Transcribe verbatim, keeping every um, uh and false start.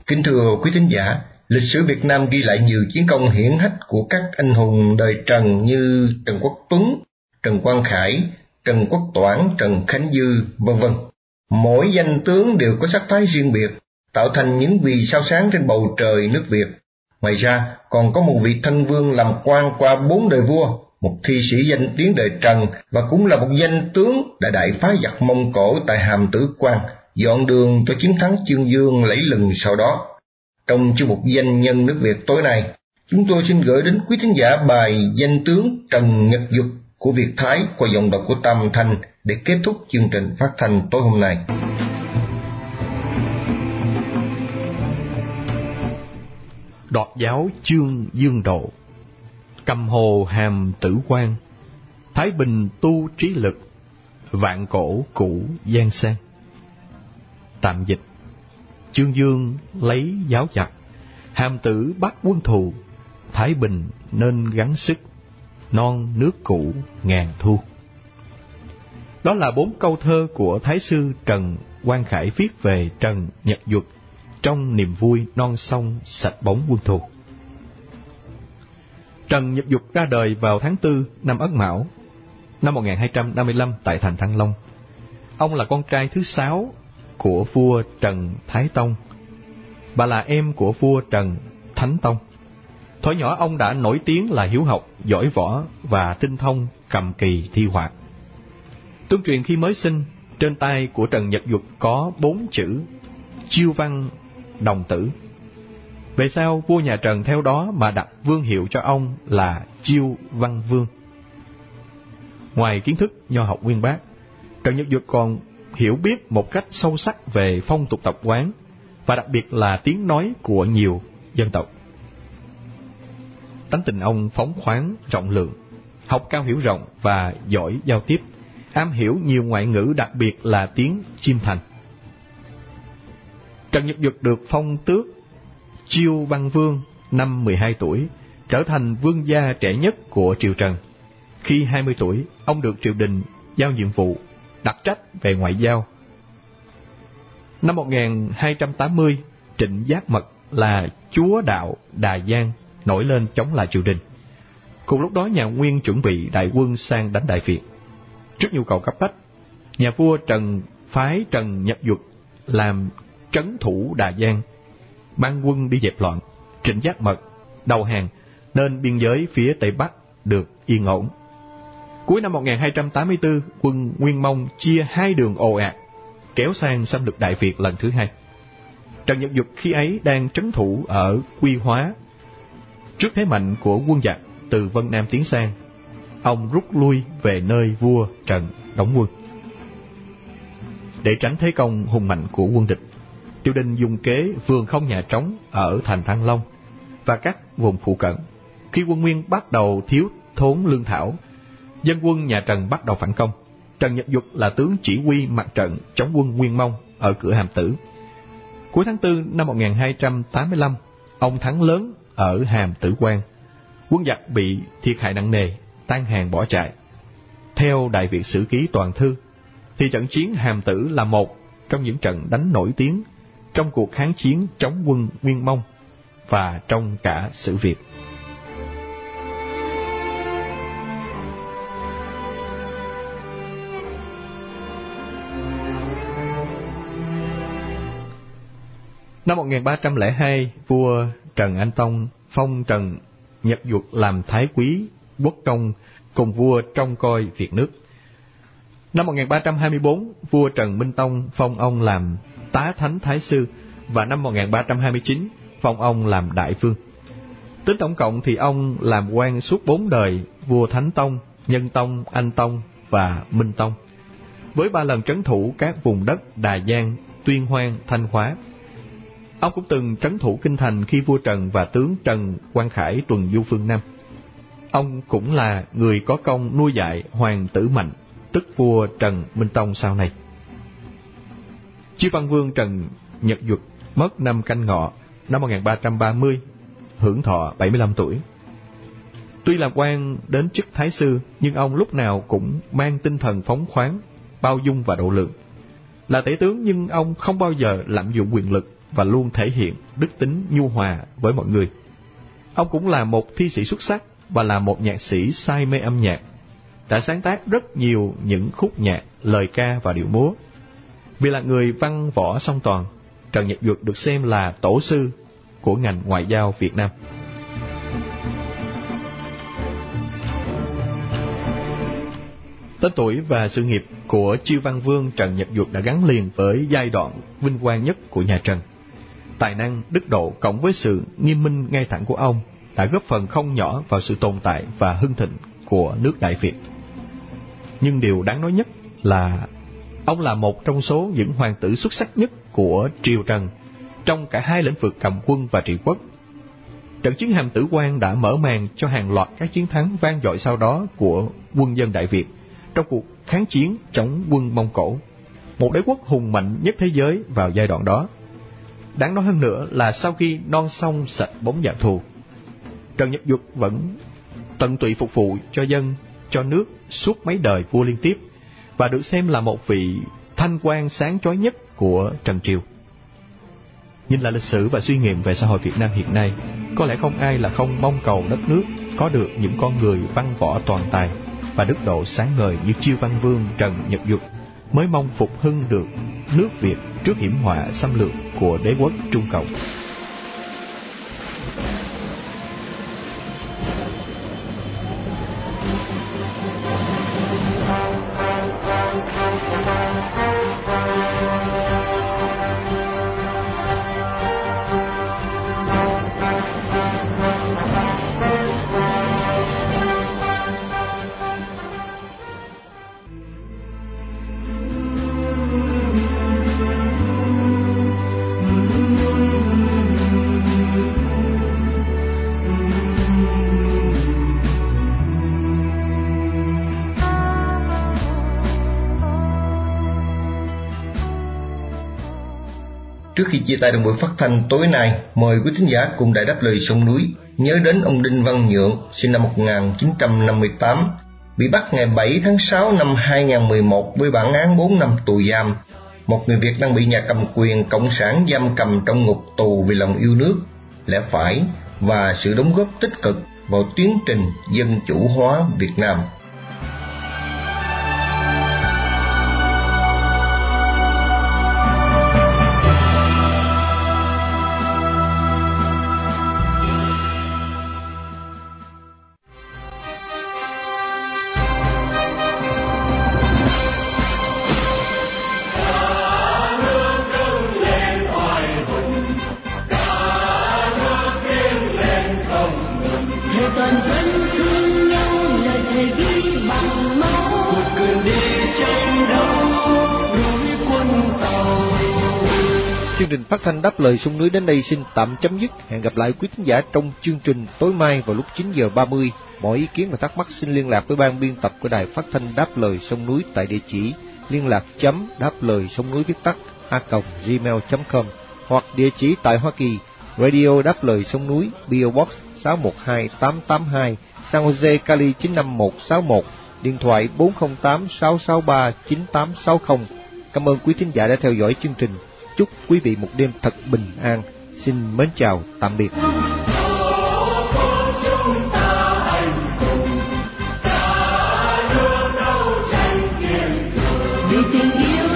Kính thưa quý thính giả, lịch sử Việt Nam ghi lại nhiều chiến công hiển hách của các anh hùng đời Trần như Trần Quốc Tuấn, Trần Quang Khải, Trần Quốc Toản, Trần Khánh Dư, vân vân. Mỗi danh tướng đều có sắc thái riêng biệt, tạo thành những vì sao sáng trên bầu trời nước Việt. Ngoài ra, còn có một vị thân vương làm quan qua bốn đời vua, một thi sĩ danh tiếng đời Trần và cũng là một danh tướng đã đại phá giặc Mông Cổ tại Hàm Tử Quan, dọn đường cho chiến thắng Chương Dương lẫy lừng sau đó. Trong chương mục Danh nhân nước Việt tối nay, chúng tôi xin gửi đến quý thính giả bài Danh tướng Trần Nhật Duật của Việt Thái qua giọng đọc của Tam Thanh để kết thúc chương trình phát thanh tối hôm nay. Đoạt giáo Chương Dương Độ, cầm hồ Hàm Tử Quan, Thái Bình tu trí lực, vạn cổ cũ giang sang. Tạm dịch: Chương Dương lấy giáo giặc, Hàm Tử bắt quân thù, Thái Bình nên gắng sức, non nước cũ ngàn thu. Đó là bốn câu thơ của Thái sư Trần Quang Khải viết về Trần Nhật Duật trong niềm vui non sông sạch bóng quân thù. Trần Nhật Duật ra đời vào tháng tư năm Ất Mão, năm một nghìn hai trăm năm mươi lăm tại thành Thăng Long. Ông là con trai thứ sáu của vua Trần Thái Tông. Bà là em của vua Trần Thánh Tông. Thuở nhỏ ông đã nổi tiếng là hiếu học, giỏi võ và tinh thông cầm kỳ thi họa. Tương truyền khi mới sinh, trên tay của Trần Nhật Duật có bốn chữ Chiêu Văn Đồng Tử. Về sau, vua nhà Trần theo đó mà đặt vương hiệu cho ông là Chiêu Văn Vương. Ngoài kiến thức nho học uyên bác, Trần Nhật Duật còn hiểu biết một cách sâu sắc về phong tục tập quán và đặc biệt là tiếng nói của nhiều dân tộc. Tánh tình ông phóng khoáng, rộng lượng, học cao hiểu rộng và giỏi giao tiếp, am hiểu nhiều ngoại ngữ, đặc biệt là tiếng Chim Thành. Trần Nhật Duật được phong tước Chiêu Văn Vương năm mười hai tuổi, trở thành vương gia trẻ nhất của triều Trần. Khi hai mươi tuổi, ông được triều đình giao nhiệm vụ đặc trách về ngoại giao. Năm một nghìn hai trăm tám mươi, Trịnh Giác Mật là chúa đạo Đà Giang nổi lên chống lại triều đình. Cùng lúc đó, nhà Nguyên chuẩn bị đại quân sang đánh Đại Việt. Trước nhu cầu cấp bách, nhà vua Trần phái Trần Nhật Duật làm trấn thủ Đà Giang, mang quân đi dẹp loạn. Trịnh Giác Mật đầu hàng nên biên giới phía Tây Bắc được yên ổn. Cuối năm một nghìn hai trăm tám mươi tư, quân Nguyên Mông chia hai đường ồ ạt kéo sang xâm lược Đại Việt lần thứ hai. Trần Nhật Duật khi ấy đang trấn thủ ở Quy Hóa. Trước thế mạnh của quân giặc từ Vân Nam tiến sang, ông rút lui về nơi vua Trần đóng quân. Để tránh thế công hùng mạnh của quân địch, triều đình dùng kế vườn không nhà trống ở thành Thăng Long và các vùng phụ cận. Khi quân Nguyên bắt đầu thiếu thốn lương thảo, dân quân nhà Trần bắt đầu phản công. Trần Nhật Duật là tướng chỉ huy mặt trận chống quân Nguyên Mông ở cửa Hàm Tử. Cuối tháng tư năm một nghìn hai trăm tám mươi lăm, ông thắng lớn ở Hàm Tử Quan. Quân giặc bị thiệt hại nặng nề, tan hàng bỏ chạy. Theo Đại Việt Sử Ký Toàn Thư, thì trận chiến Hàm Tử là một trong những trận đánh nổi tiếng trong cuộc kháng chiến chống quân Nguyên Mông và trong cả sử Việt. Năm một nghìn ba trăm lẻ hai, vua Trần Anh Tông phong Trần Nhật Duật làm thái quý quốc công cùng vua trông coi việc nước. Năm một nghìn ba trăm hai mươi tư, vua Trần Minh Tông phong ông làm tá thánh thái sư và năm một nghìn ba trăm hai mươi chín phong ông làm đại vương. Tính tổng cộng thì ông làm quan suốt bốn đời vua Thánh Tông, Nhân Tông, Anh Tông và Minh Tông, với ba lần trấn thủ các vùng đất Đà Giang, Tuyên Hoang, Thanh Hóa. Ông cũng từng trấn thủ kinh thành khi vua Trần và tướng Trần Quang Khải tuần du phương Nam. Ông cũng là người có công nuôi dạy Hoàng tử Mạnh, tức vua Trần Minh Tông sau này. Chiêu Văn Vương Trần Nhật Duật mất năm Canh Ngọ năm một nghìn ba trăm ba mươi, hưởng thọ bảy mươi lăm tuổi. Tuy làm quan đến chức thái sư, nhưng ông lúc nào cũng mang tinh thần phóng khoáng, bao dung và độ lượng. Là tể tướng nhưng ông không bao giờ lạm dụng quyền lực và luôn thể hiện đức tính nhu hòa với mọi người. Ông cũng là một thi sĩ xuất sắc và là một nhạc sĩ say mê âm nhạc, đã sáng tác rất nhiều những khúc nhạc, lời ca và điệu múa. Vì là người văn võ song toàn, Trần Nhật Duật được xem là tổ sư của ngành ngoại giao Việt Nam. Tên tuổi và sự nghiệp của Chiêu Văn Vương Trần Nhật Duật đã gắn liền với giai đoạn vinh quang nhất của nhà Trần. Tài năng, đức độ cộng với sự nghiêm minh ngay thẳng của ông đã góp phần không nhỏ vào sự tồn tại và hưng thịnh của nước Đại Việt. Nhưng điều đáng nói nhất là ông là một trong số những hoàng tử xuất sắc nhất của triều Trần trong cả hai lĩnh vực cầm quân và trị quốc. Trận chiến Hàm Tử Quan đã mở màn cho hàng loạt các chiến thắng vang dội sau đó của quân dân Đại Việt trong cuộc kháng chiến chống quân Mông Cổ, một đế quốc hùng mạnh nhất thế giới vào giai đoạn đó. Đáng nói hơn nữa là sau khi non sông sạch bóng dạ thù, Trần Nhật Duật vẫn tận tụy phục vụ cho dân, cho nước suốt mấy đời vua liên tiếp, và được xem là một vị thanh quan sáng chói nhất của Trần Triều. Nhìn lại lịch sử và suy nghiệm về xã hội Việt Nam hiện nay, có lẽ không ai là không mong cầu đất nước có được những con người văn võ toàn tài và đức độ sáng ngời như Chiêu Văn Vương Trần Nhật Duật, mới mong phục hưng được nước Việt trước hiểm họa xâm lược của đế quốc Trung Cộng. Trước khi chia tay trong buổi phát thanh tối nay, mời quý thính giả cùng Đài Đáp Lời Sông Núi nhớ đến ông Đinh Văn Nhượng, sinh năm một nghìn chín trăm năm mươi tám, bị bắt ngày bảy tháng sáu năm hai nghìn không trăm mười một với bản án bốn năm tù giam. Một người Việt đang bị nhà cầm quyền cộng sản giam cầm trong ngục tù vì lòng yêu nước, lẽ phải và sự đóng góp tích cực vào tiến trình dân chủ hóa Việt Nam. Chương trình phát thanh Đáp Lời Sông Núi đến đây xin tạm chấm dứt. Hẹn gặp lại quý thính giả trong chương trình tối mai vào lúc chín giờ ba mươi. Mọi ý kiến và thắc mắc xin liên lạc với ban biên tập của Đài Phát thanh Đáp Lời Sông Núi tại địa chỉ liên lạc chấm đáp lời sông núi viết tắt a còng gmail chấm com, hoặc địa chỉ tại Hoa Kỳ, Radio Đáp Lời Sông Núi, pê ô Box sáu một hai tám tám hai, San Jose, Cali chín năm một sáu một, điện thoại bốn không tám sáu sáu ba chín tám sáu không. Cảm ơn quý thính giả đã theo dõi chương trình. Chúc quý vị một đêm thật bình an. Xin mến chào, tạm biệt. Vì tình yêu